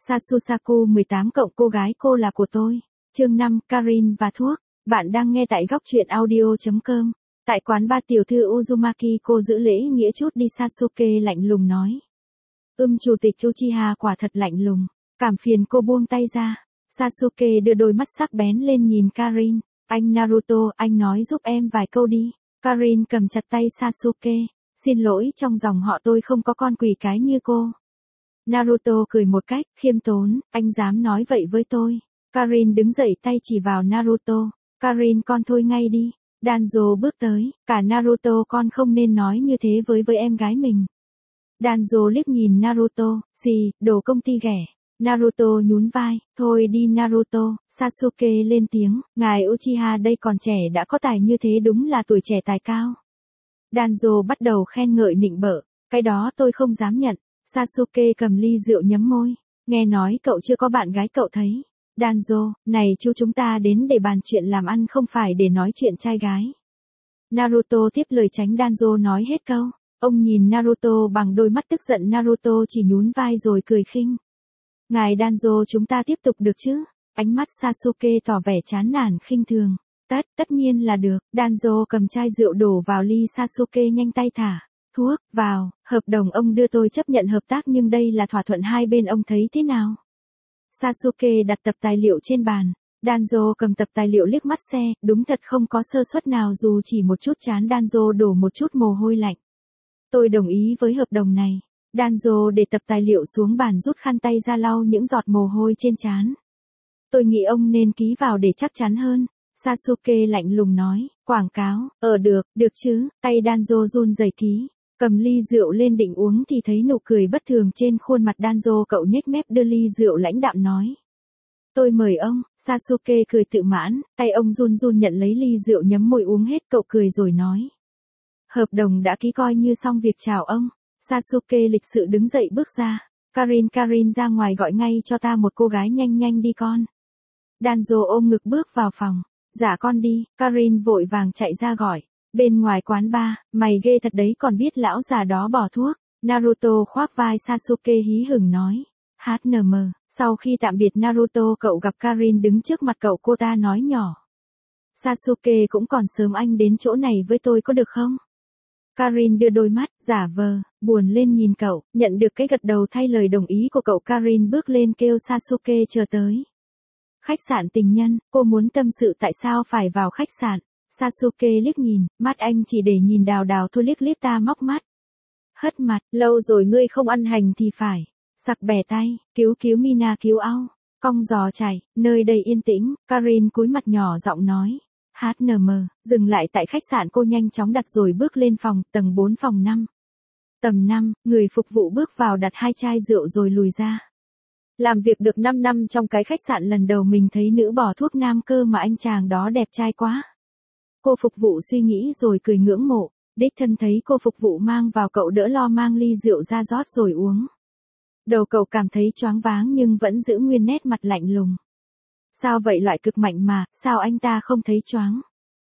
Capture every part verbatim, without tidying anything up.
Sasusaku mười tám cộng cô gái cô là của tôi. Chương năm, Karin và thuốc. Bạn đang nghe tại góc truyện audio.com. Tại quán ba tiểu thư Uzumaki, cô giữ lễ nghĩa chút đi. Sasuke lạnh lùng nói. Ưm chủ tịch Uchiha quả thật lạnh lùng. Cảm phiền cô buông tay ra. Sasuke đưa đôi mắt sắc bén lên nhìn Karin. Anh Naruto, anh nói giúp em vài câu đi. Karin cầm chặt tay Sasuke. Xin lỗi, trong dòng họ tôi không có con quỷ cái như cô. Naruto cười một cách khiêm tốn, anh dám nói vậy với tôi. Karin đứng dậy tay chỉ vào Naruto. Karin con thôi ngay đi. Danzo bước tới, cả Naruto con không nên nói như thế với với em gái mình. Danzo liếc nhìn Naruto, xì, đồ công ty ghẻ. Naruto nhún vai, thôi đi Naruto. Sasuke lên tiếng, ngài Uchiha đây còn trẻ đã có tài như thế đúng là tuổi trẻ tài cao. Danzo bắt đầu khen ngợi nịnh bợ, cái đó tôi không dám nhận. Sasuke cầm ly rượu nhấm môi, nghe nói cậu chưa có bạn gái cậu thấy. Danzo, này chú chúng ta đến để bàn chuyện làm ăn không phải để nói chuyện trai gái. Naruto tiếp lời tránh Danzo nói hết câu. Ông nhìn Naruto bằng đôi mắt tức giận. Naruto chỉ nhún vai rồi cười khinh. Ngài Danzo chúng ta tiếp tục được chứ? Ánh mắt Sasuke tỏ vẻ chán nản khinh thường. Tất, tất nhiên là được. Danzo cầm chai rượu đổ vào ly. Sasuke nhanh tay thả thuốc vào. Hợp đồng ông đưa tôi chấp nhận hợp tác nhưng đây là thỏa thuận hai bên, ông thấy thế nào? Sasuke đặt tập tài liệu trên bàn. Danzo cầm tập tài liệu liếc mắt xe, đúng thật không có sơ suất nào dù chỉ một chút. Chán Danzo đổ một chút mồ hôi lạnh. Tôi đồng ý với hợp đồng này. Danzo để tập tài liệu xuống bàn, rút khăn tay ra lau những giọt mồ hôi trên trán. Tôi nghĩ ông nên ký vào để chắc chắn hơn. Sasuke lạnh lùng nói, quảng cáo, ờ được, được chứ. Tay Danzo run rẩy ký. Cầm ly rượu lên định uống thì thấy nụ cười bất thường trên khuôn mặt Danzo. Cậu nhếch mép đưa ly rượu lãnh đạm nói. Tôi mời ông. Sasuke cười tự mãn, tay ông run run nhận lấy ly rượu nhấm môi uống hết. Cậu cười rồi nói. Hợp đồng đã ký coi như xong việc, chào ông. Sasuke lịch sự đứng dậy bước ra. Karin Karin ra ngoài gọi ngay cho ta một cô gái, nhanh nhanh đi con. Danzo ôm ngực bước vào phòng. Dạ con đi. Karin vội vàng chạy ra gọi. Bên ngoài quán bar, mày ghê thật đấy, còn biết lão già đó bỏ thuốc. Naruto khoác vai Sasuke hí hửng nói. hát en em, sau khi tạm biệt Naruto cậu gặp Karin đứng trước mặt cậu. Cô ta nói nhỏ. Sasuke cũng còn sớm, anh đến chỗ này với tôi có được không? Karin đưa đôi mắt, giả vờ, buồn lên nhìn cậu, nhận được cái gật đầu thay lời đồng ý của cậu. Karin bước lên kêu Sasuke chờ tới. Khách sạn tình nhân, cô muốn tâm sự tại sao phải vào khách sạn. Sasuke liếc nhìn, mắt anh chỉ để nhìn đào đào thôi. Liếc liếc ta móc mắt. Hất mặt, lâu rồi ngươi không ăn hành thì phải. Sặc bẻ tay, cứu cứu Mina cứu ao. Cong giò chảy, nơi đây yên tĩnh. Karin cúi mặt nhỏ giọng nói. hát en em, dừng lại tại khách sạn. Cô nhanh chóng đặt rồi bước lên phòng, tầng bốn phòng năm. Tầm năm, người phục vụ bước vào đặt hai chai rượu rồi lùi ra. Làm việc được năm năm trong cái khách sạn, lần đầu mình thấy nữ bỏ thuốc nam cơ mà anh chàng đó đẹp trai quá. Cô phục vụ suy nghĩ rồi cười ngưỡng mộ. Đích thân thấy cô phục vụ mang vào, cậu đỡ lo mang ly rượu ra rót rồi uống. Đầu cậu cảm thấy choáng váng nhưng vẫn giữ nguyên nét mặt lạnh lùng. Sao vậy, loại cực mạnh mà, sao anh ta không thấy choáng?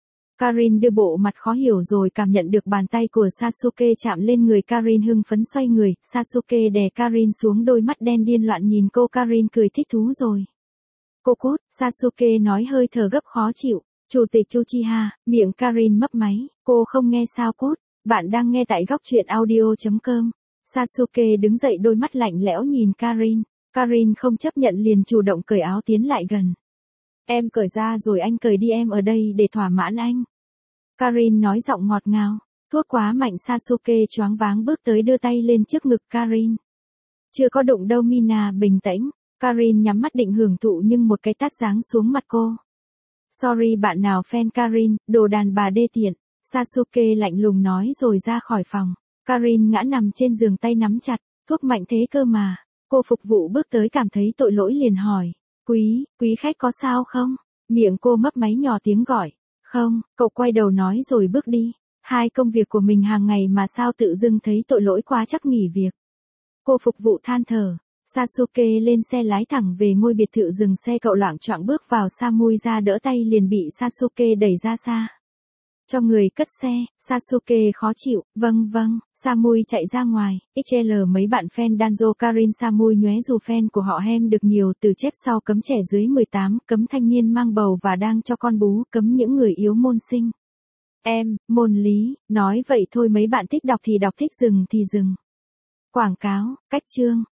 Karin đưa bộ mặt khó hiểu rồi cảm nhận được bàn tay của Sasuke chạm lên người. Karin hưng phấn xoay người. Sasuke đè Karin xuống, đôi mắt đen điên loạn nhìn cô. Karin cười thích thú rồi. Cô cút, Sasuke nói hơi thở gấp khó chịu. Chủ tịch Uchiha, miệng Karin mấp máy. Cô không nghe sao cút. Bạn đang nghe tại góc truyện audio.com. Sasuke đứng dậy, đôi mắt lạnh lẽo nhìn Karin. Karin không chấp nhận liền chủ động cởi áo tiến lại gần. Em cởi ra rồi anh cởi đi, em ở đây để thỏa mãn anh. Karin nói giọng ngọt ngào. Thuốc quá mạnh. Sasuke choáng váng bước tới đưa tay lên trước ngực Karin. Chưa có đụng đâu Mina, bình tĩnh. Karin nhắm mắt định hưởng thụ nhưng một cái tát giáng xuống mặt cô. Sorry bạn nào fan Karin, đồ đàn bà đê tiện. Sasuke lạnh lùng nói rồi ra khỏi phòng. Karin ngã nằm trên giường, tay nắm chặt. Thuốc mạnh thế cơ mà. Cô phục vụ bước tới cảm thấy tội lỗi liền hỏi. Quý, quý khách có sao không? Miệng cô mấp máy nhỏ tiếng gọi. Không, cậu quay đầu nói rồi bước đi. Hai công việc của mình hàng ngày mà sao tự dưng thấy tội lỗi quá, chắc nghỉ việc. Cô phục vụ than thở. Sasuke lên xe lái thẳng về ngôi biệt thự. Dừng xe cậu loạng choạng bước vào. Samui ra đỡ tay liền bị Sasuke đẩy ra xa. Cho người cất xe, Sasuke khó chịu, vâng vâng, Samui chạy ra ngoài, ích lờ mấy bạn fan Danzo Karin Samui nhoé dù fan của họ hem được nhiều từ chép sau cấm trẻ dưới mười tám, cấm thanh niên mang bầu và đang cho con bú, cấm những người yếu môn sinh. Em, môn lý, nói vậy thôi mấy bạn thích đọc thì đọc thích dừng thì dừng. Quảng cáo, cách chương,